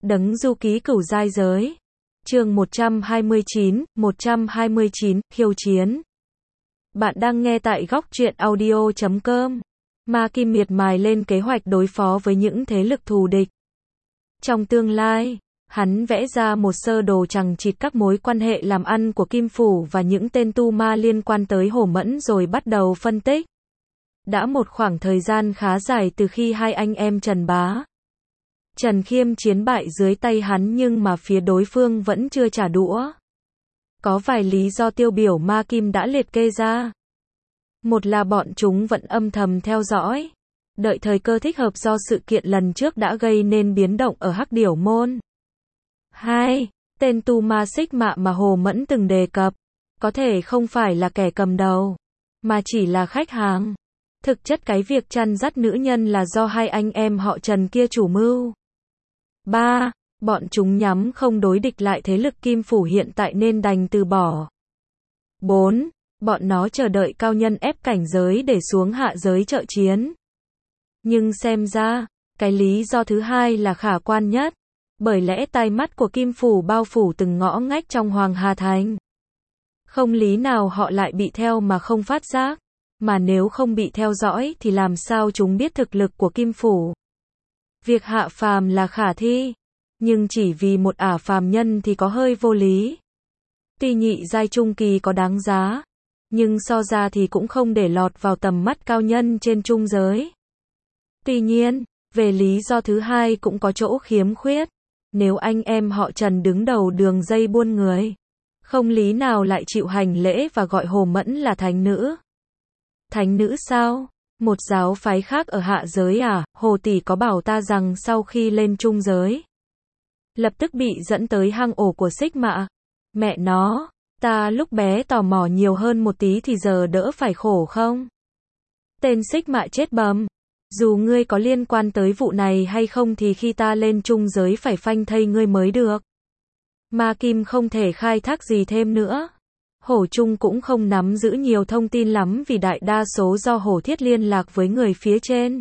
Đấng du ký cửu giai giới. Chương 129, khiêu chiến. Bạn đang nghe tại góc truyện audio.com. Ma Kim miệt mài lên kế hoạch đối phó với những thế lực thù địch. Trong tương lai, hắn vẽ ra một sơ đồ chằng chịt các mối quan hệ làm ăn của Kim Phủ và những tên tu ma liên quan tới Hồ Mẫn rồi bắt đầu phân tích. Đã một khoảng thời gian khá dài từ khi hai anh em Trần Bá, Trần Khiêm chiến bại dưới tay hắn nhưng mà phía đối phương vẫn chưa trả đũa. Có vài lý do tiêu biểu Ma Kim đã liệt kê ra. Một là bọn chúng vẫn âm thầm theo dõi, đợi thời cơ thích hợp do sự kiện lần trước đã gây nên biến động ở Hắc Điểu Môn. 2. Tên tu ma xích mạ mà Hồ Mẫn từng đề cập, có thể không phải là kẻ cầm đầu, mà chỉ là khách hàng. Thực chất cái việc chăn dắt nữ nhân là do hai anh em họ Trần kia chủ mưu. 3. Bọn chúng nhắm không đối địch lại thế lực Kim Phủ hiện tại nên đành từ bỏ. 4. Bọn nó chờ đợi cao nhân ép cảnh giới để xuống hạ giới trợ chiến. Nhưng xem ra, cái lý do thứ hai là khả quan nhất, bởi lẽ tai mắt của Kim Phủ bao phủ từng ngõ ngách trong Hoàng Hà Thành. Không lý nào họ lại bị theo mà không phát giác, mà nếu không bị theo dõi thì làm sao chúng biết thực lực của Kim Phủ. Việc hạ phàm là khả thi, nhưng chỉ vì một ả phàm nhân thì có hơi vô lý. Tuy nhị giai trung kỳ có đáng giá, nhưng so ra thì cũng không để lọt vào tầm mắt cao nhân trên trung giới. Tuy nhiên, về lý do thứ hai cũng có chỗ khiếm khuyết. Nếu anh em họ Trần đứng đầu đường dây buôn người, không lý nào lại chịu hành lễ và gọi Hồ Mẫn là thánh nữ. Thánh nữ sao? Một giáo phái khác ở hạ giới à? Hồ tỷ có bảo ta rằng sau khi lên trung giới, lập tức bị dẫn tới hang ổ của xích mạ. Mẹ nó, ta lúc bé tò mò nhiều hơn một tí thì giờ đỡ phải khổ không? Tên xích mạ chết bầm. Dù ngươi có liên quan tới vụ này hay không thì khi ta lên trung giới phải phanh thây ngươi mới được. Ma Kim không thể khai thác gì thêm nữa. Hổ Trung cũng không nắm giữ nhiều thông tin lắm vì đại đa số do Hổ Thiết liên lạc với người phía trên.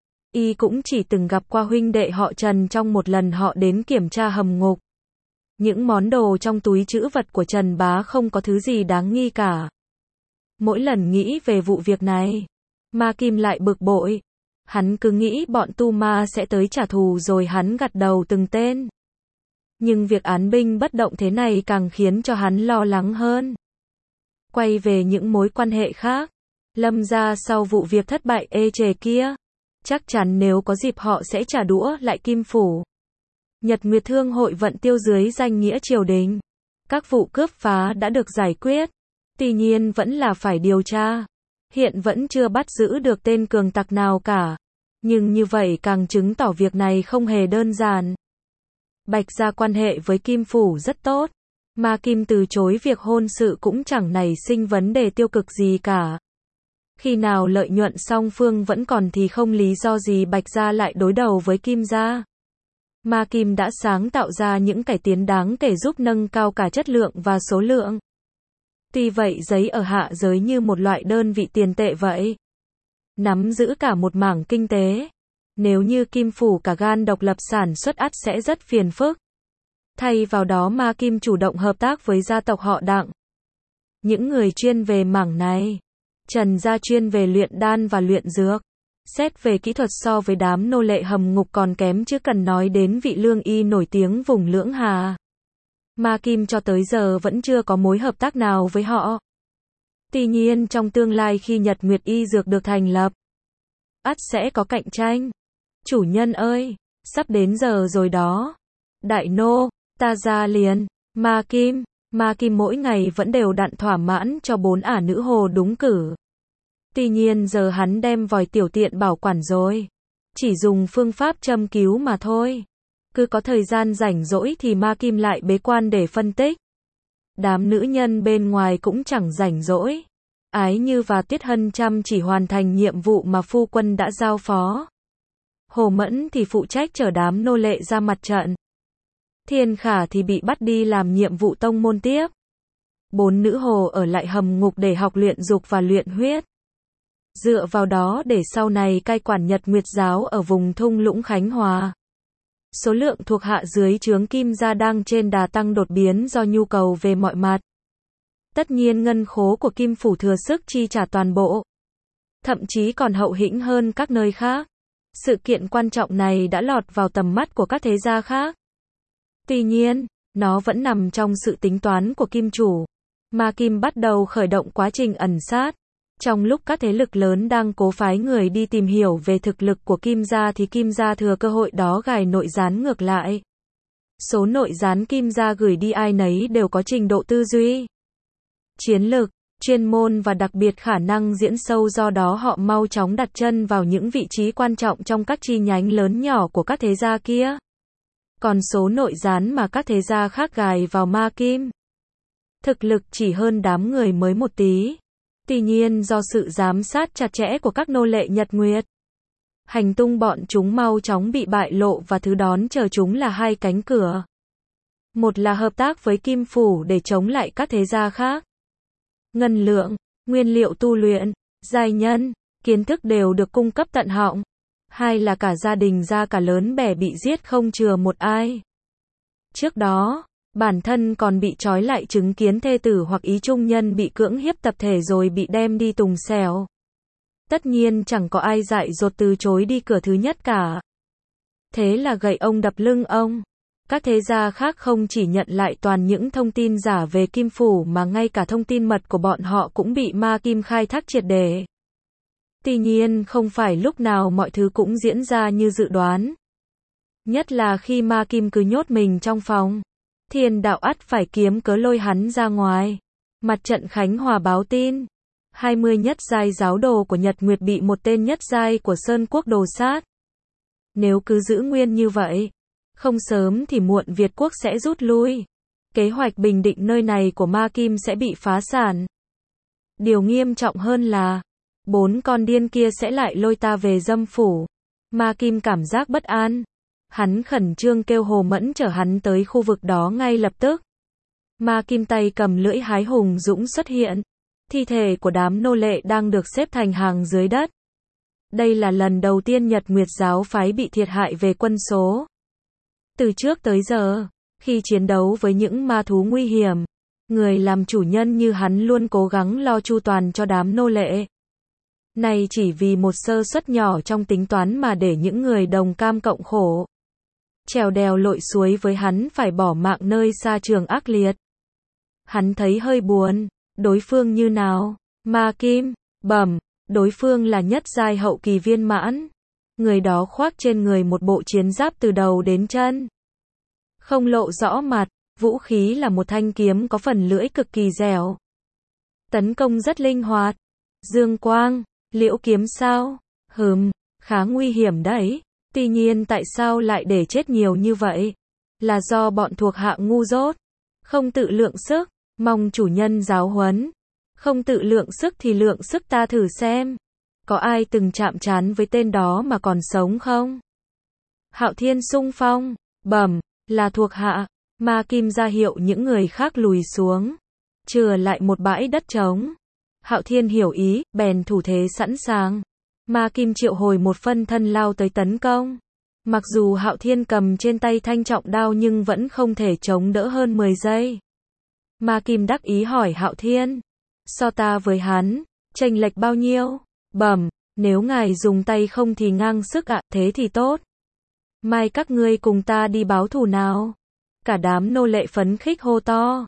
Y cũng chỉ từng gặp qua huynh đệ họ Trần trong một lần họ đến kiểm tra hầm ngục. Những món đồ trong túi trữ vật của Trần Bá không có thứ gì đáng nghi cả. Mỗi lần nghĩ về vụ việc này, Ma Kim lại bực bội. Hắn cứ nghĩ bọn tu ma sẽ tới trả thù rồi hắn gật đầu từng tên. Nhưng việc án binh bất động thế này càng khiến cho hắn lo lắng hơn. Quay về những mối quan hệ khác, Lâm gia sau vụ việc thất bại ê chề kia, chắc chắn nếu có dịp họ sẽ trả đũa lại Kim Phủ. Nhật Nguyệt Thương hội vận tiêu dưới danh nghĩa triều đình. Các vụ cướp phá đã được giải quyết, tuy nhiên vẫn là phải điều tra. Hiện vẫn chưa bắt giữ được tên cường tặc nào cả. Nhưng như vậy càng chứng tỏ việc này không hề đơn giản. Bạch gia quan hệ với Kim Phủ rất tốt. Ma Kim từ chối việc hôn sự cũng chẳng nảy sinh vấn đề tiêu cực gì cả. Khi nào lợi nhuận song phương vẫn còn thì không lý do gì Bạch gia lại đối đầu với Kim gia. Ma Kim đã sáng tạo ra những cải tiến đáng kể giúp nâng cao cả chất lượng và số lượng. Tuy vậy giấy ở hạ giới như một loại đơn vị tiền tệ vậy. Nắm giữ cả một mảng kinh tế. Nếu như Kim Phủ cả gan độc lập sản xuất ắt sẽ rất phiền phức. Thay vào đó Ma Kim chủ động hợp tác với gia tộc họ Đặng. Những người chuyên về mảng này. Trần gia chuyên về luyện đan và luyện dược. Xét về kỹ thuật so với đám nô lệ hầm ngục còn kém chứ cần nói đến vị lương y nổi tiếng vùng Lưỡng Hà. Ma Kim cho tới giờ vẫn chưa có mối hợp tác nào với họ. Tuy nhiên trong tương lai khi Nhật Nguyệt Y Dược được thành lập, ắt sẽ có cạnh tranh. Chủ nhân ơi, sắp đến giờ rồi đó. Đại nô, ta ra liền. Ma Kim mỗi ngày vẫn đều đặn thỏa mãn cho 4 ả nữ hồ đúng cử. Tuy nhiên giờ hắn đem vòi tiểu tiện bảo quản rồi. Chỉ dùng phương pháp châm cứu mà thôi. Cứ có thời gian rảnh rỗi thì Ma Kim lại bế quan để phân tích. Đám nữ nhân bên ngoài cũng chẳng rảnh rỗi. Ái Như và Tuyết Hân chăm chỉ hoàn thành nhiệm vụ mà phu quân đã giao phó. Hồ Mẫn thì phụ trách chở đám nô lệ ra mặt trận. Thiên Khả thì bị bắt đi làm nhiệm vụ tông môn tiếp. 4 nữ hồ ở lại hầm ngục để học luyện dục và luyện huyết. Dựa vào đó để sau này cai quản Nhật Nguyệt giáo ở vùng thung lũng Khánh Hòa. Số lượng thuộc hạ dưới trướng Kim gia đang trên đà tăng đột biến do nhu cầu về mọi mặt. Tất nhiên ngân khố của Kim phủ thừa sức chi trả toàn bộ, thậm chí còn hậu hĩnh hơn các nơi khác. Sự kiện quan trọng này đã lọt vào tầm mắt của các thế gia khác. Tuy nhiên, nó vẫn nằm trong sự tính toán của Kim chủ. Ma Kim bắt đầu khởi động quá trình ẩn sát. Trong lúc các thế lực lớn đang cố phái người đi tìm hiểu về thực lực của Kim gia thì Kim gia thừa cơ hội đó gài nội gián ngược lại. Số nội gián Kim gia gửi đi ai nấy đều có trình độ tư duy, chiến lược, chuyên môn và đặc biệt khả năng diễn sâu, do đó họ mau chóng đặt chân vào những vị trí quan trọng trong các chi nhánh lớn nhỏ của các thế gia kia. Còn số nội gián mà các thế gia khác gài vào Ma Kim, thực lực chỉ hơn đám người mới một tí. Tuy nhiên do sự giám sát chặt chẽ của các nô lệ Nhật Nguyệt, hành tung bọn chúng mau chóng bị bại lộ và thứ đón chờ chúng là hai cánh cửa. Một là hợp tác với Kim phủ để chống lại các thế gia khác. Ngân lượng, nguyên liệu tu luyện, giai nhân, kiến thức đều được cung cấp tận họng. Hai là cả gia đình gia cả lớn bè bị giết không chừa một ai. Trước đó, bản thân còn bị trói lại chứng kiến thê tử hoặc ý trung nhân bị cưỡng hiếp tập thể rồi bị đem đi tùng xẻo. Tất nhiên chẳng có ai dại dột từ chối đi cửa thứ nhất cả. Thế là gậy ông đập lưng ông. Các thế gia khác không chỉ nhận lại toàn những thông tin giả về Kim phủ mà ngay cả thông tin mật của bọn họ cũng bị Ma Kim khai thác triệt để. Tuy nhiên không phải lúc nào mọi thứ cũng diễn ra như dự đoán. Nhất là khi Ma Kim cứ nhốt mình trong phòng. Thiên đạo ắt phải kiếm cớ lôi hắn ra ngoài. Mặt trận Khánh Hòa báo tin 20 nhất giai giáo đồ của Nhật Nguyệt bị một tên nhất giai của Sơn Quốc đồ sát. Nếu cứ giữ nguyên như vậy, không sớm thì muộn Việt quốc sẽ rút lui. Kế hoạch bình định nơi này của Ma Kim sẽ bị phá sản. Điều nghiêm trọng hơn là 4 con điên kia sẽ lại lôi ta về Dâm phủ. Ma Kim cảm giác bất an. Hắn khẩn trương kêu Hồ Mẫn chở hắn tới khu vực đó ngay lập tức. Ma Kim tay cầm lưỡi hái hùng dũng xuất hiện. Thi thể của đám nô lệ đang được xếp thành hàng dưới đất. Đây là lần đầu tiên Nhật Nguyệt giáo phái bị thiệt hại về quân số. Từ trước tới giờ, khi chiến đấu với những ma thú nguy hiểm, người làm chủ nhân như hắn luôn cố gắng lo chu toàn cho đám nô lệ. Này chỉ vì một sơ suất nhỏ trong tính toán mà để những người đồng cam cộng khổ. Trèo đèo lội suối với hắn phải bỏ mạng nơi xa trường ác liệt. Hắn thấy hơi buồn. Đối phương như nào? Ma Kim, bẩm, đối phương là nhất giai hậu kỳ viên mãn. Người đó khoác trên người một bộ chiến giáp từ đầu đến chân. Không lộ rõ mặt, vũ khí là một thanh kiếm có phần lưỡi cực kỳ dẻo. Tấn công rất linh hoạt. Dương quang, liễu kiếm sao? Khá nguy hiểm đấy. Tuy nhiên tại sao lại để chết nhiều như vậy? Là do bọn thuộc hạ ngu dốt, không tự lượng sức. Mong chủ nhân giáo huấn. Không tự lượng sức thì lượng sức ta thử xem. Có ai từng chạm trán với tên đó mà còn sống không? Hạo Thiên xung phong. Bẩm, là thuộc hạ. Ma Kim ra hiệu những người khác lùi xuống. Chừa lại một bãi đất trống. Hạo Thiên hiểu ý, bèn thủ thế sẵn sàng. Ma Kim triệu hồi một phân thân lao tới tấn công. Mặc dù Hạo Thiên cầm trên tay thanh trọng đao nhưng vẫn không thể chống đỡ hơn 10 giây. Ma Kim đắc ý hỏi Hạo Thiên. So ta với hắn, chênh lệch bao nhiêu? Bẩm, nếu ngài dùng tay không thì ngang sức ạ, thế thì tốt. Mai các ngươi cùng ta đi báo thù nào? Cả đám nô lệ phấn khích hô to.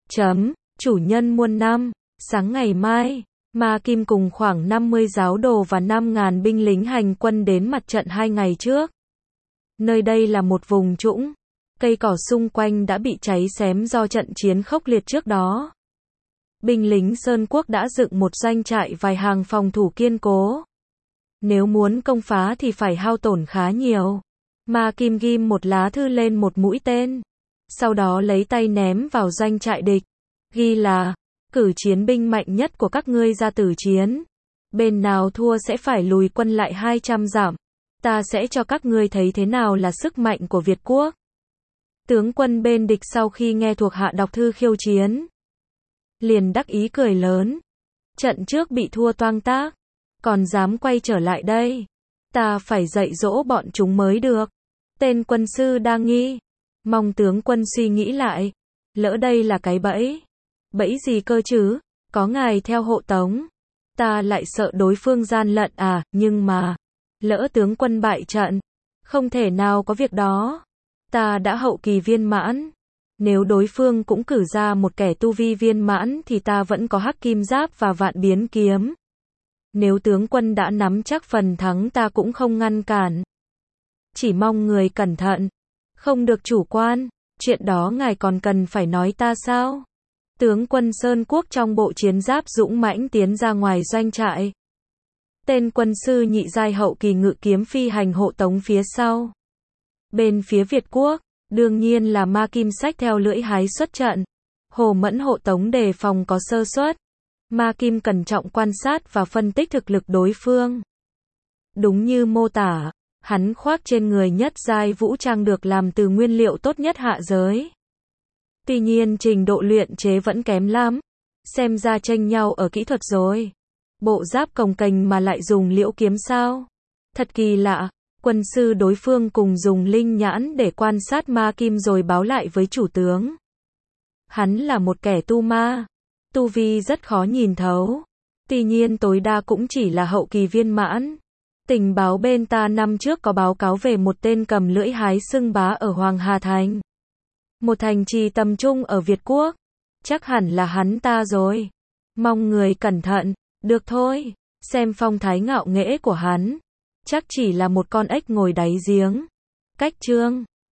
Chủ nhân muôn năm, sáng ngày mai, Ma Kim cùng khoảng 50 giáo đồ và 5.000 binh lính hành quân đến mặt trận 2 ngày trước. Nơi đây là một vùng trũng. Cây cỏ xung quanh đã bị cháy xém do trận chiến khốc liệt trước đó. Binh lính Sơn Quốc đã dựng một doanh trại vài hàng phòng thủ kiên cố. Nếu muốn công phá thì phải hao tổn khá nhiều. Ma Kim ghim một lá thư lên một mũi tên. Sau đó lấy tay ném vào doanh trại địch. Ghi là, cử chiến binh mạnh nhất của các ngươi ra tử chiến. Bên nào thua sẽ phải lùi quân lại 200 dặm. Ta sẽ cho các ngươi thấy thế nào là sức mạnh của Việt Quốc. Tướng quân bên địch sau khi nghe thuộc hạ đọc thư khiêu chiến, liền đắc ý cười lớn. Trận trước bị thua toang tác, còn dám quay trở lại đây. Ta phải dạy dỗ bọn chúng mới được. Tên quân sư đa nghi. Mong tướng quân suy nghĩ lại. Lỡ đây là cái bẫy. Bẫy gì cơ chứ? Có ngài theo hộ tống. Ta lại sợ đối phương gian lận à, nhưng mà. Lỡ tướng quân bại trận. Không thể nào có việc đó. Ta đã hậu kỳ viên mãn. Nếu đối phương cũng cử ra một kẻ tu vi viên mãn thì ta vẫn có hắc kim giáp và vạn biến kiếm. Nếu tướng quân đã nắm chắc phần thắng ta cũng không ngăn cản. Chỉ mong người cẩn thận. Không được chủ quan. Chuyện đó ngài còn cần phải nói ta sao? Tướng quân Sơn Quốc trong bộ chiến giáp dũng mãnh tiến ra ngoài doanh trại. Tên quân sư nhị giai hậu kỳ ngự kiếm phi hành hộ tống phía sau. Bên phía Việt Quốc, đương nhiên là Ma Kim xách theo lưỡi hái xuất trận. Hồ Mẫn hộ tống đề phòng có sơ suất. Ma Kim cẩn trọng quan sát và phân tích thực lực đối phương. Đúng như mô tả, hắn khoác trên người nhất giai vũ trang được làm từ nguyên liệu tốt nhất hạ giới. Tuy nhiên trình độ luyện chế vẫn kém lắm. Xem ra chênh nhau ở kỹ thuật rồi. Bộ giáp cồng kềnh mà lại dùng liễu kiếm sao? Thật kỳ lạ. Quân sư đối phương cùng dùng linh nhãn để quan sát Ma Kim rồi báo lại với chủ tướng. Hắn là một kẻ tu ma. Tu vi rất khó nhìn thấu. Tuy nhiên tối đa cũng chỉ là hậu kỳ viên mãn. Tình báo bên ta năm trước có báo cáo về một tên cầm lưỡi hái xưng bá ở Hoàng Hà Thành. Một thành trì tầm trung ở Việt Quốc. Chắc hẳn là hắn ta rồi. Mong người cẩn thận. Được thôi. Xem phong thái ngạo nghễ của hắn. Chắc chỉ là một con ếch ngồi đáy giếng. Cách chương